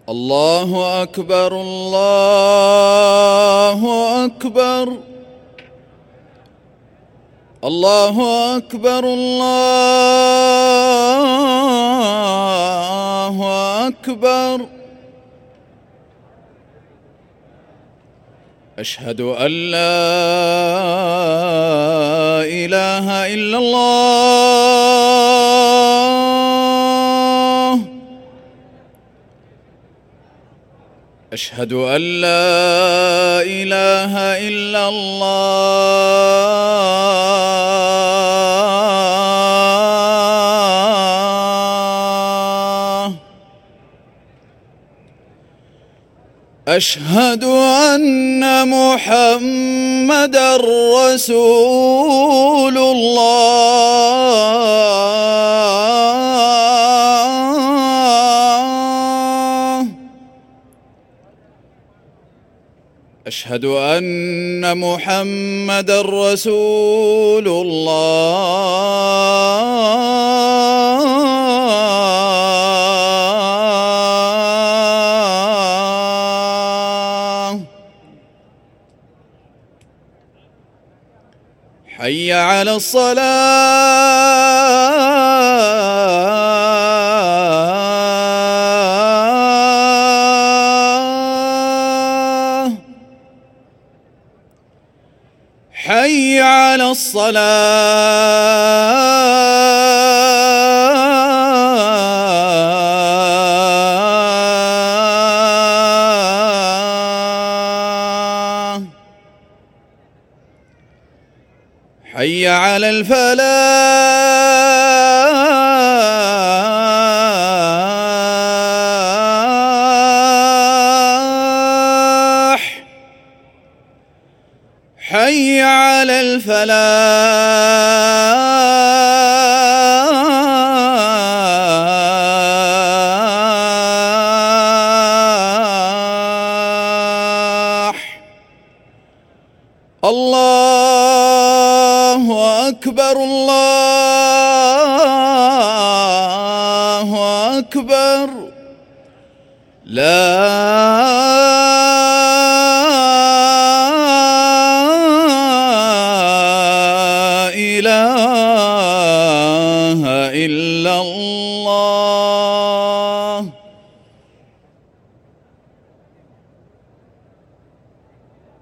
الله أكبر الله أكبر الله أكبر الله أكبر. أشهد أن لا إله إلا الله. أشهد أن لا إله إلا الله. أشهد أن محمدًا رسول الله. أشهد أن محمدًا رسول الله. حي على الصلاة. حي على الصلاة. حي على الفلاح. حي على الفلاح. الله أكبر الله أكبر. لا